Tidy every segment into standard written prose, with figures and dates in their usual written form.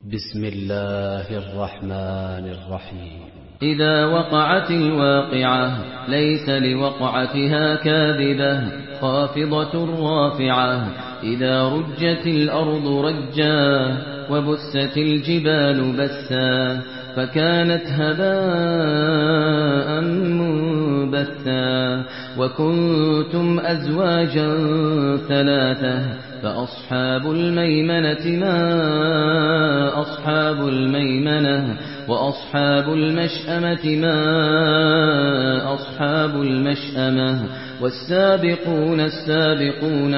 بسم الله الرحمن الرحيم. إذا وقعت الواقعة ليس لوقعتها كاذبة خافضة رافعة إذا رجت الأرض رجا وبست الجبال بسا فكانت هباء منبثا وكنتم أزواجا ثلاثة فأصحاب الميمنة ما أصحاب الميمنة وأصحاب المشأمة ما أصحاب المشأمة والسابقون السابقون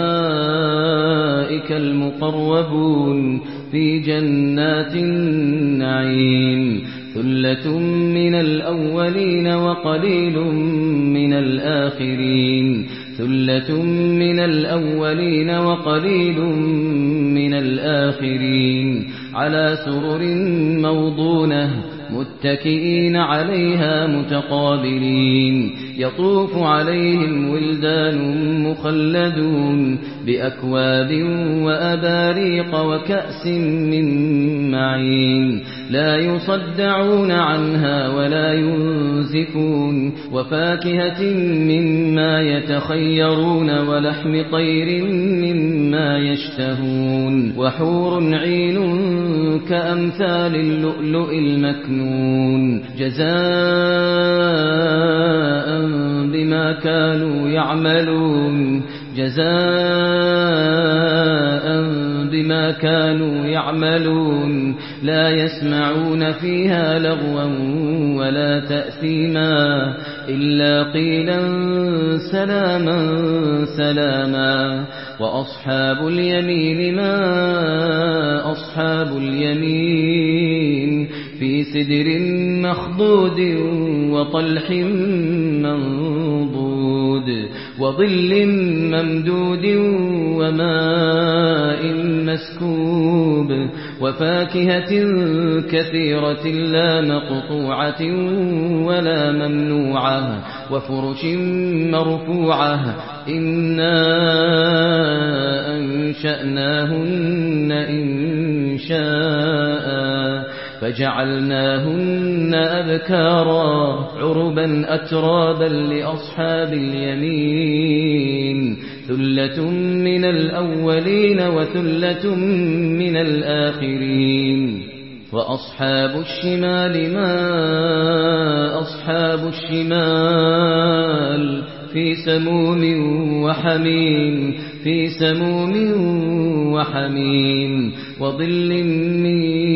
أولئك المقربون في جنات النعيم ثلة من الأولين وقليل من الآخرين ثلة من الأولين وقليل من الآخرين على سرر موضونة متكئين عليها متقابلين يطوف عليهم ولدان مخلدون بأكواب وأباريق وكأس من معين لا يصدعون عنها ولا ينزفون وفاكهة مما يتخيرون ولحم طير مما يشتهون وحور عين كأمثال اللؤلؤ المكنون جزاء بما كانوا يعملون جزاء بما كانوا يعملون لا يسمعون فيها لغوا ولا تأثيما إلا قيلا سلاما سلاما وأصحاب اليمين ما أصحاب اليمين في سدر مخضود وطلح منضود وظل ممدود وماء مسكوب وفاكهة كثيرة لا مقطوعة ولا ممنوعة وفرش مرفوعة إنا أنشأناهن إنشاء فجعلناهن أبكارا عربا أترابا لأصحاب اليمين ثلة من الأولين وثلة من الآخرين وأصحاب الشمال ما أصحاب الشمال في سموم وحميم في سموم وحميم وظل من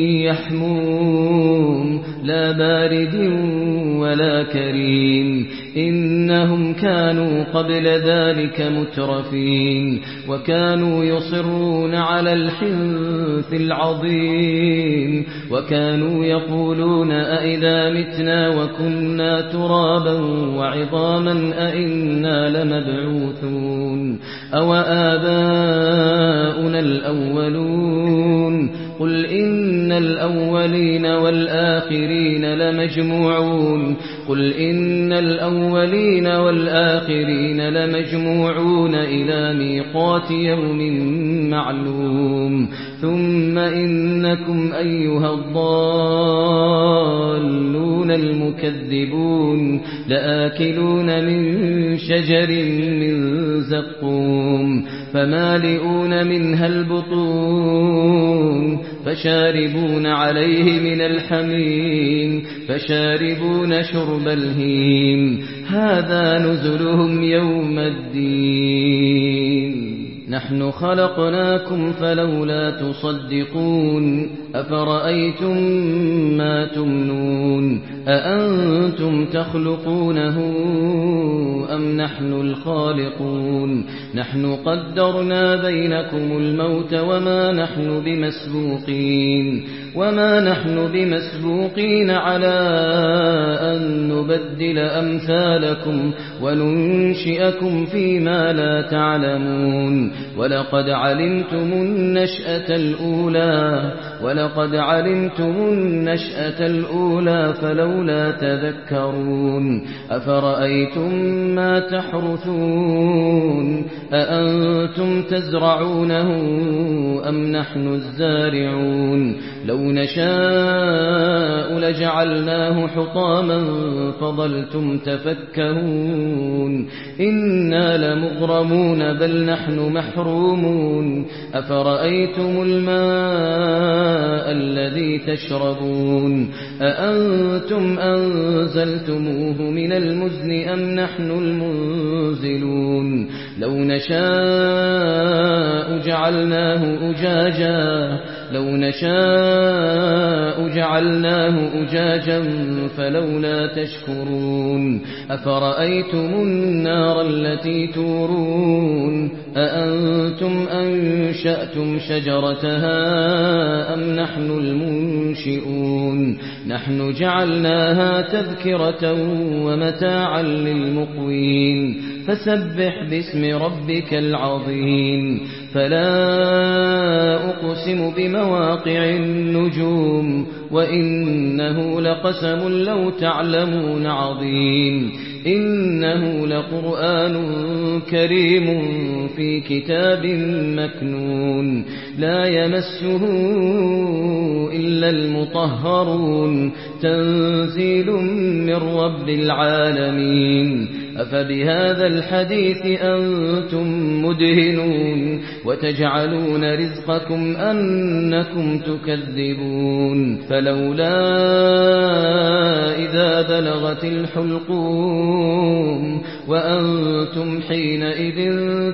يحموم لا بارد ولا كريم إنهم كانوا قبل ذلك مترفين وكانوا يصرون على الحنث العظيم وكانوا يقولون أئذا متنا وكنا ترابا وعظاما أئنا لمبعوثون أو آباؤنا الأولون قل إن الأولين والآخرين لمجموعون قل إن الأولين والآخرين لمجموعون إلى ميقات يوم معلوم ثم إنكم أيها الضالون المكذبون لآكلون من شجر من زقوم فمالئون منها البطون فشاربون عليه من الحميم فشاربون شرب الهيم هذا نزلهم يوم الدين نحن خلقناكم فلولا تصدقون أفرأيتم ما تمنون أأنتم تخلقونه أم نحن الخالقون نحن قدرنا بينكم الموت وما نحن بمسبوقين وما نحن بمسبوقين على أن نبدل أمثالكم وننشئكم فيما لا تعلمون ولقد علمتم النشأة الأولى فلولا تذكرون أفرأيتم ما تحرثون أأنتم تزرعونه أم نحن الزارعون لو نشاء لجعلناه حطاما فظلتم تفكهون إنا لمغرمون بل نحن محرومون أفرأيتم الماء الذي تشربون أأنتم أنزلتموه من المزن أم نحن المنزلون لو نشاء جعلناه أجاجا فلولا تشكرون أفرأيتم النار التي تورون أأنتم أنشأتم شجرتها أم نحن المنشئون نحن جعلناها تذكرة ومتاعا للمقوين فسبح باسم ربك العظيم فلا أقسم بمواقع النجوم وإنه لقسم لو تعلمون عظيم إنه لقرآن كريم في كتاب مكنون لا يمسه إلا المطهرون تنزيل من رب العالمين أفبهذا الحديث أنتم مدهنون وتجعلون رزقكم أنكم تكذبون فلولا إذا بلغت الحلقوم وأنتم حينئذ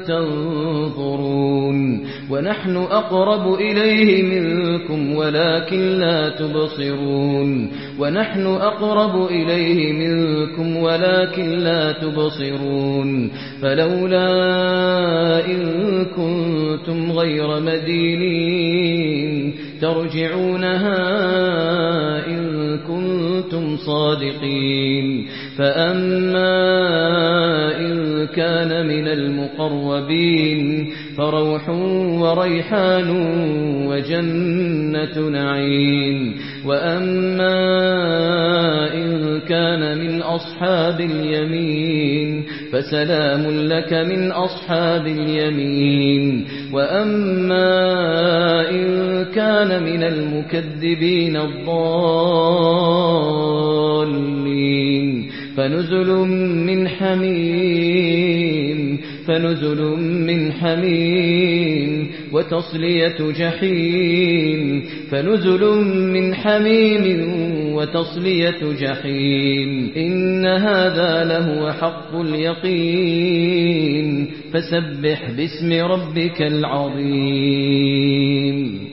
تنظرون ونحن أقرب إليه منكم ولكن لا تبصرون فلولا إن كنتم غير مدينين ترجعونها إن كنتم صادقين فأما إن كان من المقربين فروح وريحان وجنة نعيم وأما إن كان من أصحاب اليمين فسلام لك من أصحاب اليمين وأما إن كان من المكذبين الضالين فنزل من حميم وتصلية جحيم إن هذا لهو حق اليقين فسبح باسم ربك العظيم